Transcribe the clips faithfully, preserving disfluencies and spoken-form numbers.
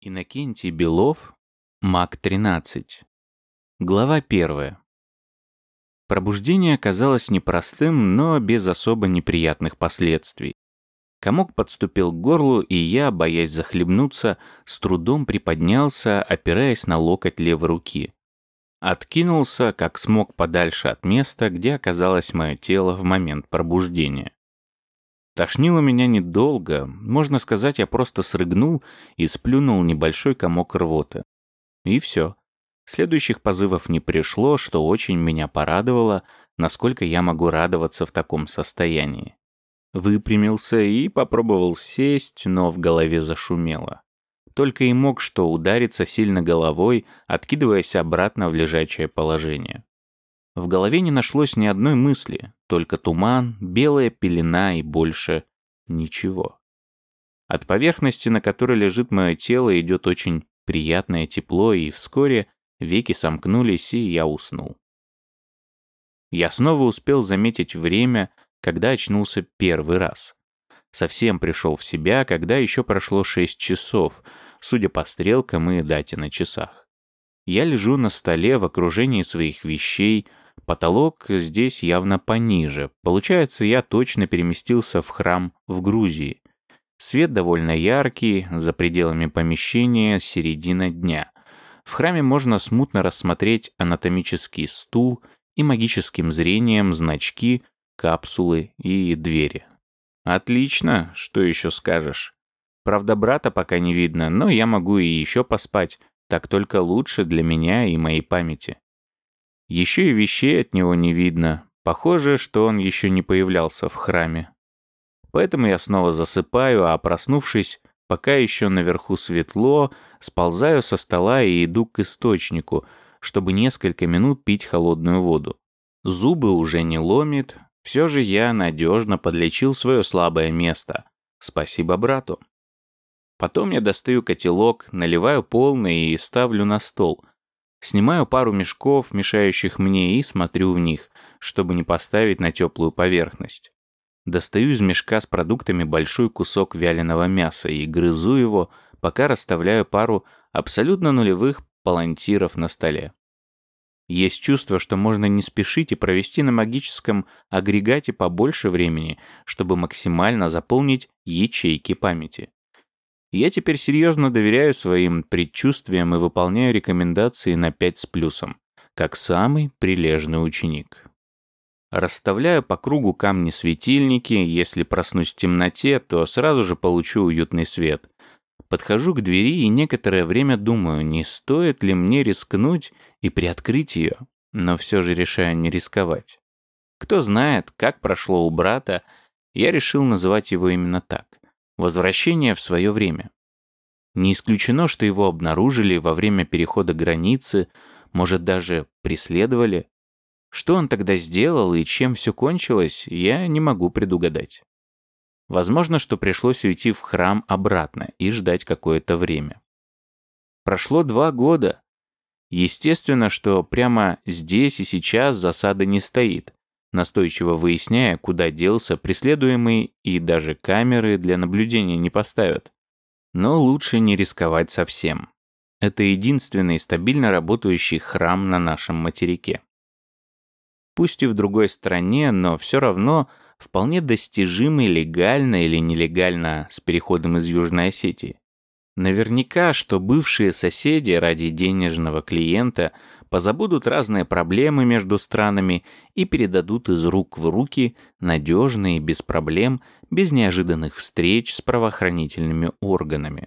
Иннокентий Белов, Маг тринадцать. Глава первая. Пробуждение оказалось непростым, но без особо неприятных последствий. Комок подступил к горлу, и я, боясь захлебнуться, с трудом приподнялся, опираясь на локоть левой руки. Откинулся, как смог, подальше от места, где оказалось мое тело в момент пробуждения. Тошнило меня недолго, можно сказать, я просто срыгнул и сплюнул небольшой комок рвоты. И все. Следующих позывов не пришло, что очень меня порадовало, насколько я могу радоваться в таком состоянии. Выпрямился и попробовал сесть, но в голове зашумело. Только и мог что удариться сильно головой, откидываясь обратно в лежачее положение. В голове не нашлось ни одной мысли, только туман, белая пелена и больше ничего. От поверхности, на которой лежит мое тело, идет очень приятное тепло, и вскоре веки сомкнулись, и я уснул. Я снова успел заметить время, когда очнулся первый раз. Совсем пришел в себя, когда еще прошло шесть часов, судя по стрелкам и дате на часах. Я лежу на столе в окружении своих вещей. Потолок здесь явно пониже. Получается, я точно переместился в храм в Грузии. Свет довольно яркий, за пределами помещения середина дня. В храме можно смутно рассмотреть анатомический стул и магическим зрением значки, капсулы и двери. Отлично, что еще скажешь. Правда, брата пока не видно, но я могу и еще поспать, так только лучше для меня и моей памяти. Еще и вещей от него не видно. Похоже, что он еще не появлялся в храме. Поэтому я снова засыпаю, а проснувшись, пока еще наверху светло, сползаю со стола и иду к источнику, чтобы несколько минут пить холодную воду. Зубы уже не ломит, все же я надежно подлечил свое слабое место. Спасибо брату. Потом я достаю котелок, наливаю полный и ставлю на стол. Снимаю пару мешков, мешающих мне, и смотрю в них, чтобы не поставить на теплую поверхность. Достаю из мешка с продуктами большой кусок вяленого мяса и грызу его, пока расставляю пару абсолютно нулевых палантиров на столе. Есть чувство, что можно не спешить и провести на магическом агрегате побольше времени, чтобы максимально заполнить ячейки памяти. Я теперь серьезно доверяю своим предчувствиям и выполняю рекомендации на пять с плюсом, как самый прилежный ученик. Расставляю по кругу камни-светильники, если проснусь в темноте, то сразу же получу уютный свет. Подхожу к двери и некоторое время думаю, не стоит ли мне рискнуть и приоткрыть ее, но все же решаю не рисковать. Кто знает, как прошло у брата, я решил называть его именно так. Возвращение в свое время. Не исключено, что его обнаружили во время перехода границы, может, даже преследовали. Что он тогда сделал и чем все кончилось, я не могу предугадать. Возможно, что пришлось уйти в храм обратно и ждать какое-то время. Прошло два года. Естественно, что прямо здесь и сейчас засада не стоит, настойчиво выясняя, куда делся преследуемый, и даже камеры для наблюдения не поставят. Но лучше не рисковать совсем. Это единственный стабильно работающий храм на нашем материке. Пусть и в другой стране, но все равно вполне достижимый легально или нелегально с переходом из Южной Осетии. Наверняка, что бывшие соседи ради денежного клиента позабудут разные проблемы между странами и передадут из рук в руки надежно и без проблем, без неожиданных встреч с правоохранительными органами.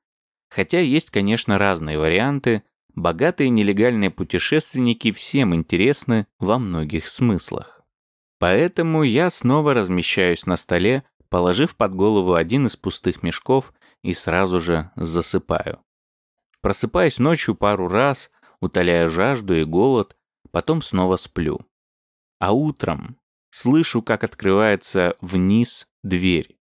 Хотя есть, конечно, разные варианты, богатые нелегальные путешественники всем интересны во многих смыслах. Поэтому я снова размещаюсь на столе, положив под голову один из пустых мешков, и сразу же засыпаю. Просыпаюсь ночью пару раз, утоляя жажду и голод, потом снова сплю. А утром слышу, как открывается вниз дверь.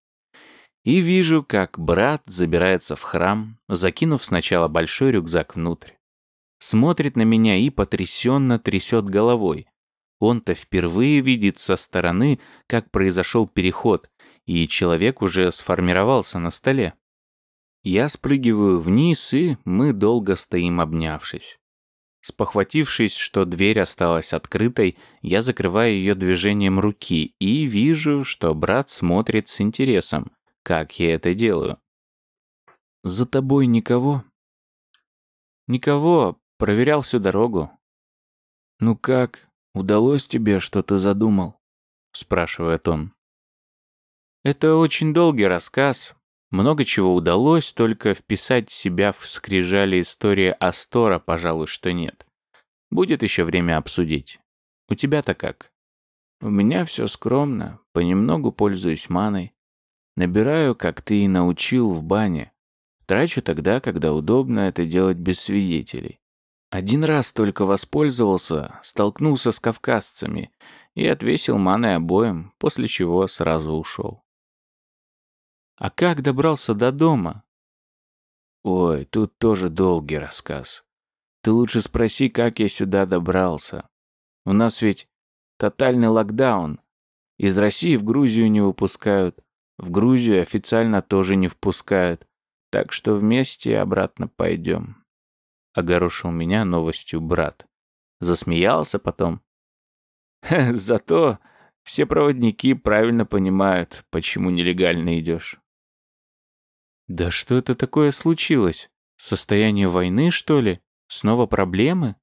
И вижу, как брат забирается в храм, закинув сначала большой рюкзак внутрь. Смотрит на меня и потрясенно трясет головой. Он-то впервые видит со стороны, как произошел переход, и человек уже сформировался на столе. Я спрыгиваю вниз, и мы долго стоим, обнявшись. Спохватившись, что дверь осталась открытой, я закрываю ее движением руки и вижу, что брат смотрит с интересом, как я это делаю. «За тобой никого?» «Никого. Проверял всю дорогу». «Ну как, удалось тебе, что ты задумал?» — спрашивает он. Это очень долгий рассказ. Много чего удалось, только вписать себя в скрижали истории Астора, пожалуй, что нет. Будет еще время обсудить. У тебя-то как? У меня все скромно, понемногу пользуюсь маной. Набираю, как ты и научил, в бане. Трачу тогда, когда удобно это делать без свидетелей. Один раз только воспользовался, столкнулся с кавказцами и отвесил маной обоим, после чего сразу ушел. А как добрался до дома? Ой, тут тоже долгий рассказ. Ты лучше спроси, как я сюда добрался. У нас ведь тотальный локдаун. Из России в Грузию не выпускают. В Грузию официально тоже не впускают. Так что вместе обратно пойдем. Огорошил меня новостью брат. Засмеялся потом. Зато все проводники правильно понимают, почему нелегально идешь. Да что это такое случилось? Состояние войны, что ли? Снова проблемы?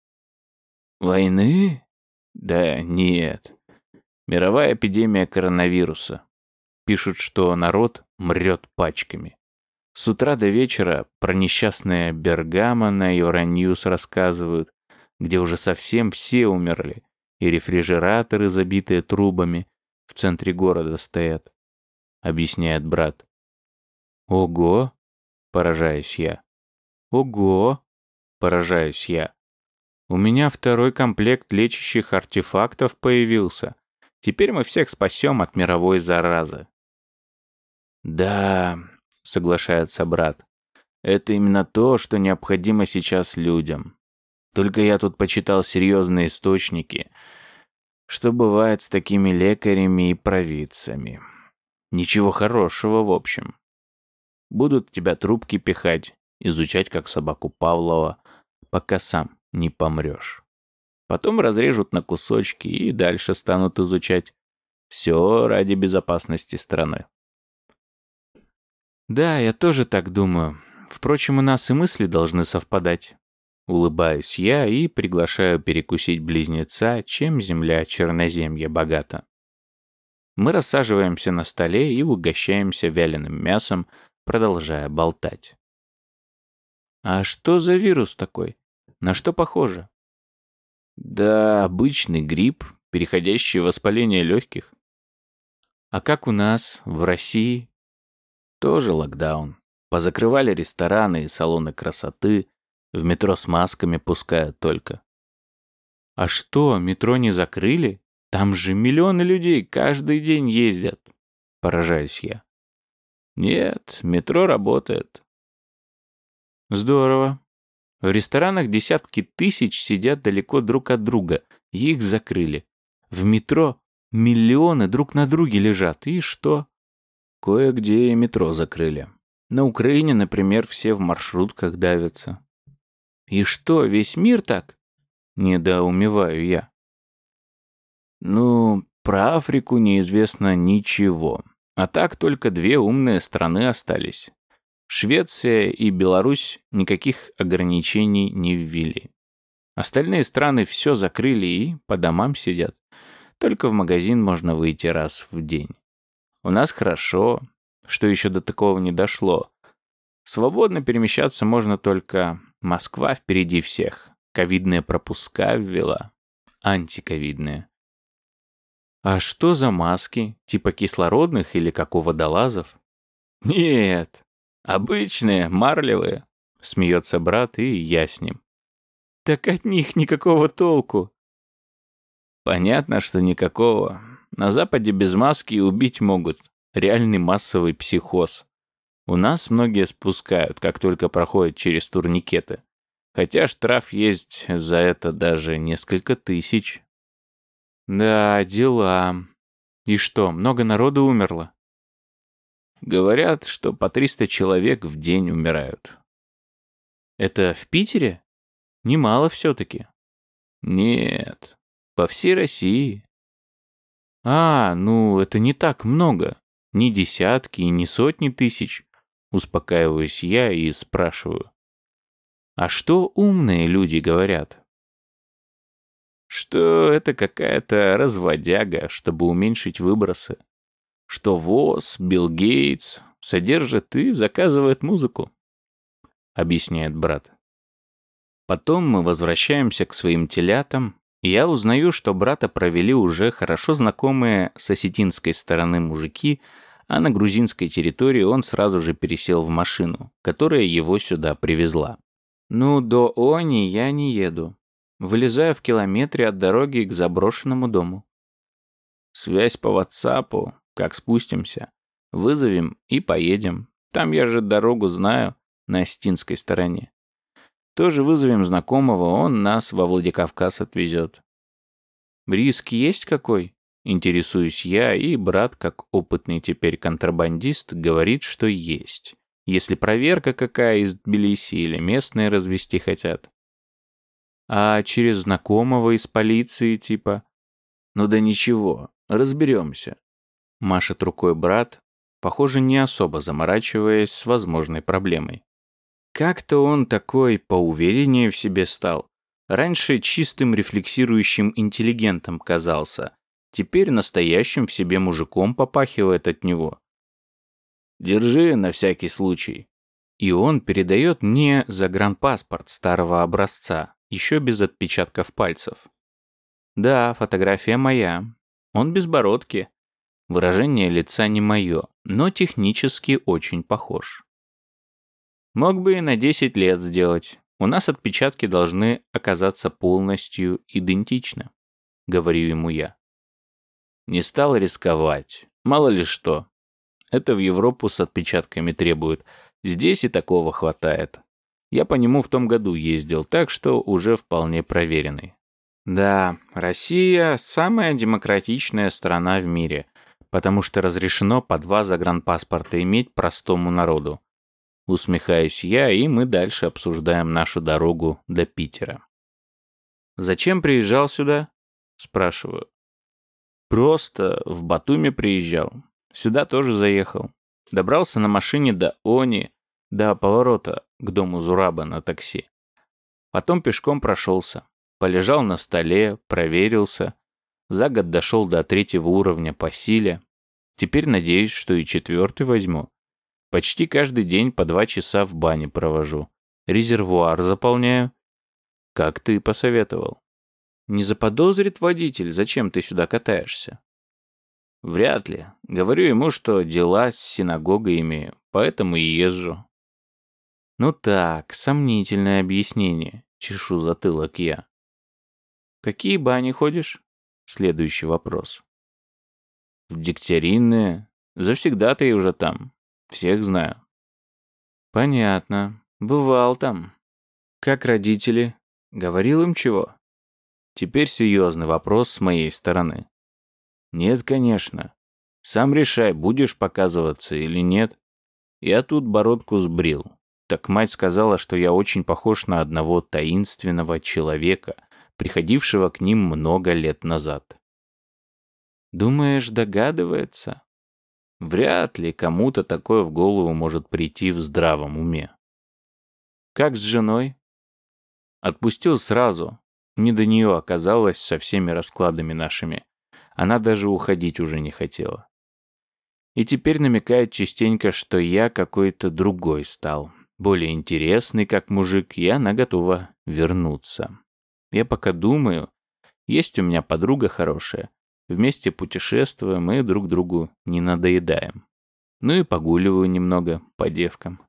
Войны? Да нет. Мировая эпидемия коронавируса. Пишут, что народ мрет пачками. С утра до вечера про несчастное Бергамо на Евроньюз рассказывают, где уже совсем все умерли, и рефрижераторы, забитые трубами, в центре города стоят, объясняет брат. Ого, поражаюсь я. Ого, поражаюсь я. У меня второй комплект лечащих артефактов появился. Теперь мы всех спасем от мировой заразы. Да, соглашается брат. Это именно то, что необходимо сейчас людям. Только я тут почитал серьезные источники, что бывает с такими лекарями и провидцами. Ничего хорошего, в общем. Будут тебя трубки пихать, изучать как собаку Павлова, пока сам не помрешь. Потом разрежут на кусочки и дальше станут изучать. Все ради безопасности страны. Да, я тоже так думаю. Впрочем, у нас и мысли должны совпадать. Улыбаюсь я и приглашаю перекусить близнеца, чем земля черноземья богата. Мы рассаживаемся на столе и угощаемся вяленым мясом, продолжая болтать. А что за вирус такой? На что похоже? Да, обычный грипп, переходящий в воспаление легких. А как у нас, в России? Тоже локдаун. Позакрывали рестораны и салоны красоты, в метро с масками пускают только. А что, метро не закрыли? Там же миллионы людей каждый день ездят. Поражаюсь я. Нет, метро работает. Здорово. В ресторанах десятки тысяч сидят далеко друг от друга, и их закрыли. В метро миллионы друг на друге лежат, и что? Кое-где и метро закрыли. На Украине, например, все в маршрутках давятся. И что, весь мир так? Недоумеваю я. Ну, про Африку неизвестно ничего. А так только две умные страны остались. Швеция и Беларусь никаких ограничений не ввели. Остальные страны все закрыли и по домам сидят. Только в магазин можно выйти раз в день. У нас хорошо, что еще до такого не дошло. Свободно перемещаться можно только Москва впереди всех. Ковидные пропуска ввела. Антиковидные. А что за маски? Типа кислородных или как у водолазов? Нет, обычные, марлевые. Смеется брат, и я с ним. Так от них никакого толку. Понятно, что никакого. На Западе без маски и убить могут. Реальный массовый психоз. У нас многие спускают, как только проходят через турникеты. Хотя штраф есть за это даже несколько тысяч. Да, дела. И что, много народу умерло? Говорят, что по триста человек в день умирают. Это в Питере? Немало все-таки. Нет, по всей России. А, ну, это не так много. Ни десятки и не сотни тысяч. Успокаиваюсь я и спрашиваю. А что умные люди говорят? Что это какая-то разводяга, чтобы уменьшить выбросы. Что ВОЗ, Билл Гейтс содержит и заказывает музыку, объясняет брат. Потом мы возвращаемся к своим телятам, и я узнаю, что брата провели уже хорошо знакомые с осетинской стороны мужики, а на грузинской территории он сразу же пересел в машину, которая его сюда привезла. Ну, до Они я не еду. Вылезаю в километре от дороги к заброшенному дому. Связь по ватсапу, как спустимся. Вызовем и поедем. Там я же дорогу знаю, на осетинской стороне. Тоже вызовем знакомого, он нас во Владикавказ отвезет. Риск есть какой? Интересуюсь я, и брат, как опытный теперь контрабандист, говорит, что есть. Если проверка какая из Тбилиси или местные развести хотят. А через знакомого из полиции типа? Ну да ничего, разберемся. Машет рукой брат, похоже, не особо заморачиваясь с возможной проблемой. Как-то он такой поувереннее в себе стал. Раньше чистым рефлексирующим интеллигентом казался. Теперь настоящим в себе мужиком попахивает от него. Держи на всякий случай. И он передает мне загранпаспорт старого образца, еще без отпечатков пальцев. Да, фотография моя. Он без бородки. Выражение лица не мое, но технически очень похож. Мог бы и на десять лет сделать. У нас отпечатки должны оказаться полностью идентичны, говорю ему я. Не стал рисковать. Мало ли что. Это в Европу с отпечатками требуют. Здесь и такого хватает. Я по нему в том году ездил, так что уже вполне проверенный. Да, Россия – самая демократичная страна в мире, потому что разрешено по два загранпаспорта иметь простому народу. Усмехаюсь я, и мы дальше обсуждаем нашу дорогу до Питера. «Зачем приезжал сюда?» – спрашиваю. «Просто в Батуми приезжал. Сюда тоже заехал. Добрался на машине до Они, до поворота к дому Зураба на такси. Потом пешком прошелся. Полежал на столе, проверился. За год дошел до третьего уровня по силе. Теперь надеюсь, что и четвертый возьму. Почти каждый день по два часа в бане провожу. Резервуар заполняю. Как ты посоветовал. Не заподозрит водитель, зачем ты сюда катаешься? Вряд ли. Говорю ему, что дела с синагогой имею, поэтому и езжу. Ну так, сомнительное объяснение, чешу затылок я. Какие бани ходишь? Следующий вопрос. В Дегтяринные. Завсегда-то я уже там. Всех знаю. Понятно. Бывал там. Как родители? Говорил им чего? Теперь серьезный вопрос с моей стороны. Нет, конечно. Сам решай, будешь показываться или нет. Я тут бородку сбрил. Так мать сказала, что я очень похож на одного таинственного человека, приходившего к ним много лет назад. Думаешь, догадывается? Вряд ли кому-то такое в голову может прийти в здравом уме. Как с женой? Отпустил сразу. Не до нее оказалось со всеми раскладами нашими. Она даже уходить уже не хотела. И теперь намекает частенько, что я какой-то другой стал. Более интересный, как мужик, и она готова вернуться. Я пока думаю, есть у меня подруга хорошая. Вместе путешествуем и друг другу не надоедаем. Ну и погуливаю немного по девкам.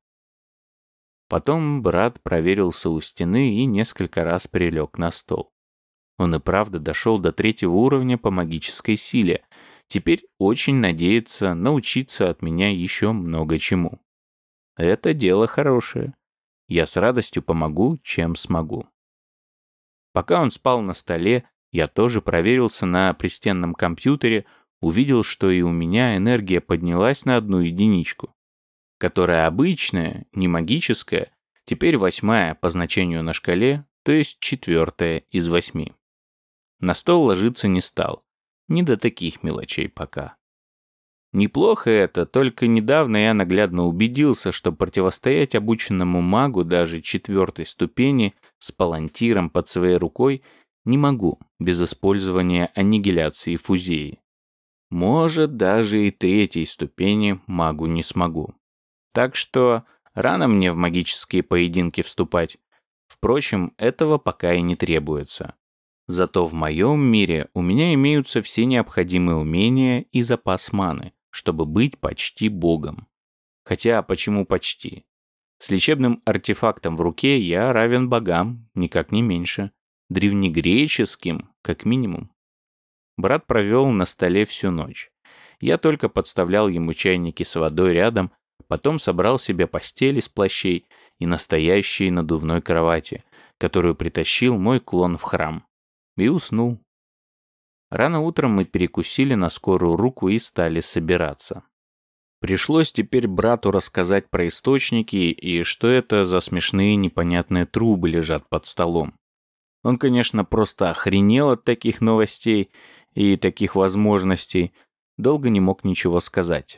Потом брат проверился у стены и несколько раз прилег на стол. Он и правда дошел до третьего уровня по магической силе. Теперь очень надеется научиться от меня еще много чему. Это дело хорошее. Я с радостью помогу, чем смогу. Пока он спал на столе, я тоже проверился на пристенном компьютере, увидел, что и у меня энергия поднялась на одну единичку, которая обычная, не магическая, теперь восьмая по значению на шкале, то есть четвертая из восьми. На стол ложиться не стал, не до таких мелочей пока. Неплохо это, только недавно я наглядно убедился, что противостоять обученному магу даже четвертой ступени с палантиром под своей рукой не могу без использования аннигиляции фузеи. Может, даже и третьей ступени магу не смогу. Так что рано мне в магические поединки вступать. Впрочем, этого пока и не требуется. Зато в моем мире у меня имеются все необходимые умения и запас маны, чтобы быть почти богом. Хотя, почему почти? С лечебным артефактом в руке я равен богам, никак не меньше. Древнегреческим, как минимум. Брат провел на столе всю ночь. Я только подставлял ему чайники с водой рядом, потом собрал себе постель из плащей и настоящей надувной кровати, которую притащил мой клон в храм. И уснул. Рано утром мы перекусили на скорую руку и стали собираться. Пришлось теперь брату рассказать про источники и что это за смешные непонятные трубы лежат под столом. Он, конечно, просто охренел от таких новостей и таких возможностей, долго не мог ничего сказать.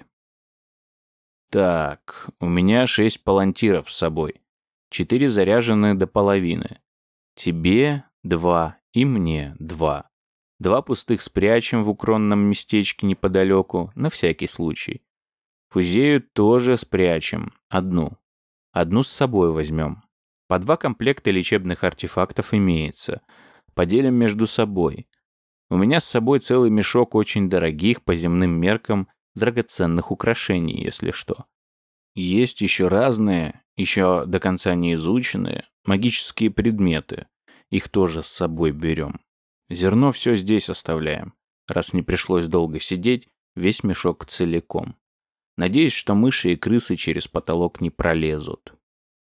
Так, у меня шесть палантиров с собой, четыре заряжены до половины. Тебе два и мне два. Два пустых спрячем в укромном местечке неподалеку, на всякий случай. Фузею тоже спрячем, одну. Одну с собой возьмем. По два комплекта лечебных артефактов имеется. Поделим между собой. У меня с собой целый мешок очень дорогих по земным меркам драгоценных украшений, если что. Есть еще разные, еще до конца не изученные, магические предметы. Их тоже с собой берем. Зерно все здесь оставляем. Раз не пришлось долго сидеть, весь мешок целиком. Надеюсь, что мыши и крысы через потолок не пролезут.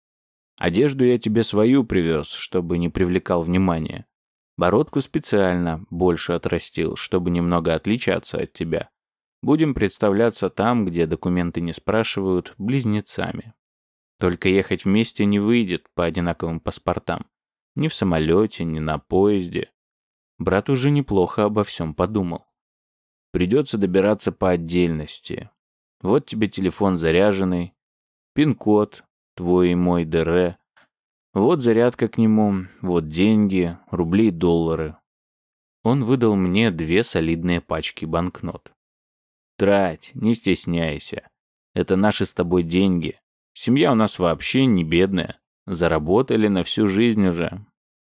Одежду я тебе свою привез, чтобы не привлекал внимания. Бородку специально больше отрастил, чтобы немного отличаться от тебя. Будем представляться там, где документы не спрашивают, близнецами. Только ехать вместе не выйдет по одинаковым паспортам. Ни в самолете, ни на поезде. Брат уже неплохо обо всем подумал. Придется добираться по отдельности. Вот тебе телефон заряженный, пин-код, твой и мой ДР. Вот зарядка к нему, вот деньги, рубли и доллары. Он выдал мне две солидные пачки банкнот. Трать, не стесняйся. Это наши с тобой деньги. Семья у нас вообще не бедная. Заработали на всю жизнь уже.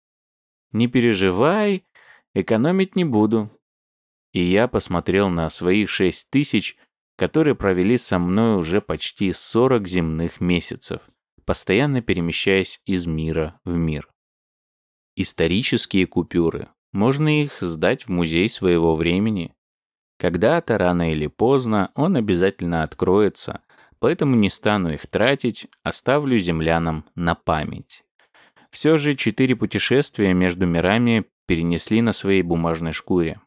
Не переживай, экономить не буду. И я посмотрел на свои шесть тысяч, которые провели со мной уже почти сорок земных месяцев, постоянно перемещаясь из мира в мир. Исторические купюры. Можно их сдать в музей своего времени. Когда-то, рано или поздно, он обязательно откроется, поэтому не стану их тратить, оставлю землянам на память. Все же четыре путешествия между мирами перенесли на своей бумажной шкуре.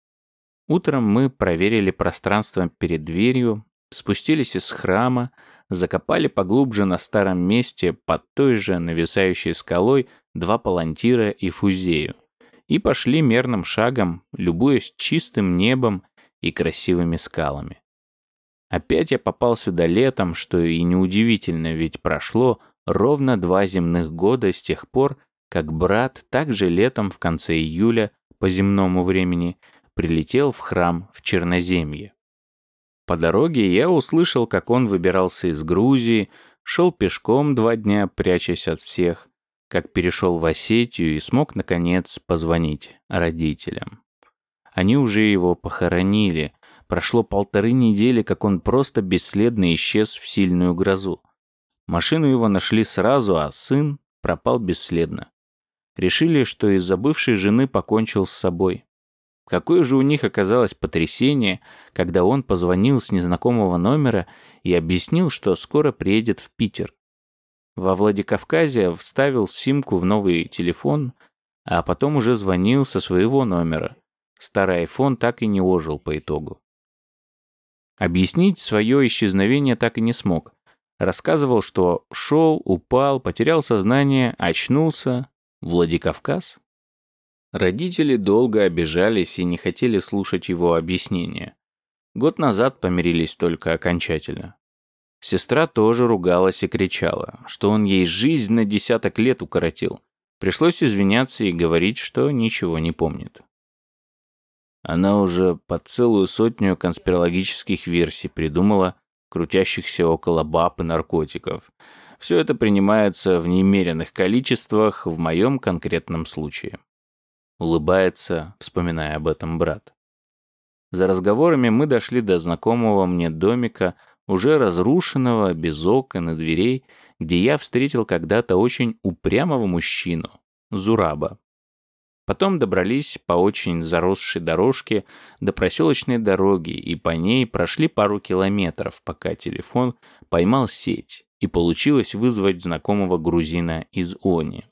Утром мы проверили пространство перед дверью, спустились из храма, закопали поглубже на старом месте под той же нависающей скалой два палантира и фузею и пошли мерным шагом, любуясь чистым небом и красивыми скалами. Опять я попал сюда летом, что и неудивительно, ведь прошло ровно два земных года с тех пор, как брат также летом в конце июля по земному времени прилетел в храм в Черноземье. По дороге я услышал, как он выбирался из Грузии, шел пешком два дня, прячась от всех, как перешел в Осетию и смог, наконец, позвонить родителям. Они уже его похоронили. Прошло полторы недели, как он просто бесследно исчез в сильную грозу. Машину его нашли сразу, а сын пропал бесследно. Решили, что из-за бывшей жены покончил с собой. Какое же у них оказалось потрясение, когда он позвонил с незнакомого номера и объяснил, что скоро приедет в Питер. Во Владикавказе вставил симку в новый телефон, а потом уже звонил со своего номера. Старый айфон так и не ожил по итогу. Объяснить свое исчезновение так и не смог. Рассказывал, что шел, упал, потерял сознание, очнулся. Владикавказ? Родители долго обижались и не хотели слушать его объяснения. Год назад помирились только окончательно. Сестра тоже ругалась и кричала, что он ей жизнь на десяток лет укоротил. Пришлось извиняться и говорить, что ничего не помнит. Она уже под целую сотню конспирологических версий придумала, крутящихся около баб и наркотиков. Все это принимается в немеренных количествах в моем конкретном случае. Улыбается, вспоминая об этом брат. За разговорами мы дошли до знакомого мне домика, уже разрушенного, без окон и дверей, где я встретил когда-то очень упрямого мужчину, Зураба. Потом добрались по очень заросшей дорожке до проселочной дороги и по ней прошли пару километров, пока телефон поймал сеть и получилось вызвать знакомого грузина из Они.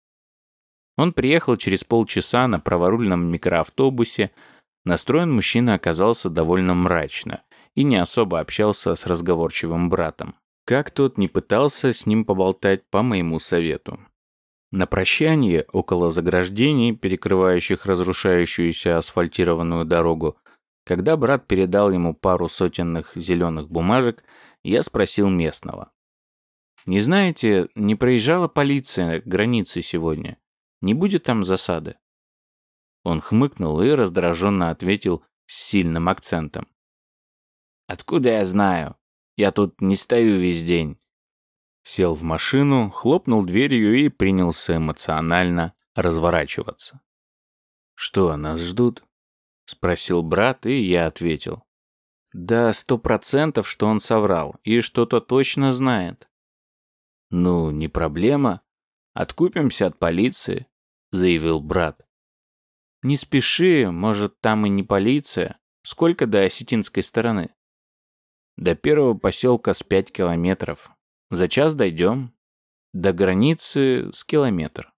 Он приехал через полчаса на праворульном микроавтобусе. Настроен мужчина оказался довольно мрачно и не особо общался с разговорчивым братом. Как тот не пытался с ним поболтать по моему совету. На прощание, около заграждений, перекрывающих разрушающуюся асфальтированную дорогу, когда брат передал ему пару сотенных зеленых бумажек, я спросил местного. «Не знаете, не проезжала полиция к границе сегодня? Не будет там засады?» Он хмыкнул и раздраженно ответил с сильным акцентом. «Откуда я знаю? Я тут не стою весь день». Сел в машину, хлопнул дверью и принялся эмоционально разворачиваться. «Что, нас ждут?» — спросил брат, и я ответил. «Да, сто процентов, что он соврал, и что-то точно знает». «Ну, не проблема. Откупимся от полиции», — заявил брат. «Не спеши, может, там и не полиция. Сколько до осетинской стороны?» «До первого поселка с пять километров. За час дойдем. До границы с километр».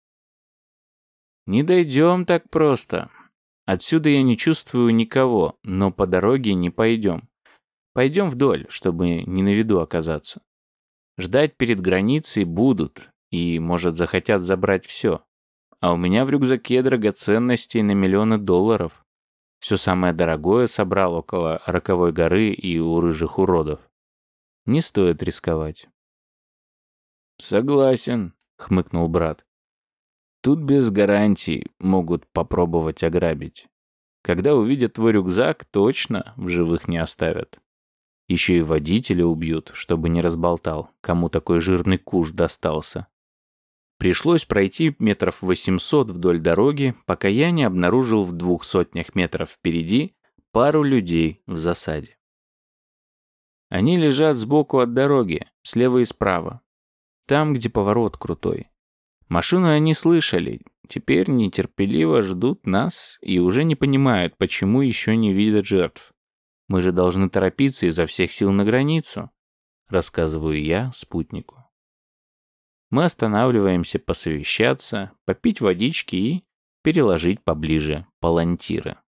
«Не дойдем так просто. Отсюда я не чувствую никого, но по дороге не пойдем. Пойдем вдоль, чтобы не на виду оказаться. Ждать перед границей будут, и, может, захотят забрать все. А у меня в рюкзаке драгоценностей на миллионы долларов. Все самое дорогое собрал около Роковой горы и у рыжих уродов. Не стоит рисковать». «Согласен», — хмыкнул брат. «Тут без гарантий могут попробовать ограбить. Когда увидят твой рюкзак, точно в живых не оставят. Еще и водителя убьют, чтобы не разболтал, кому такой жирный куш достался». Пришлось пройти метров восемьсот вдоль дороги, пока я не обнаружил в двух сотнях метров впереди пару людей в засаде. Они лежат сбоку от дороги, слева и справа. Там, где поворот крутой. Машину они слышали, теперь нетерпеливо ждут нас и уже не понимают, почему еще не видят жертв. Мы же должны торопиться изо всех сил на границу, рассказываю я спутнику. Мы останавливаемся посовещаться, попить водички и переложить поближе палантиры.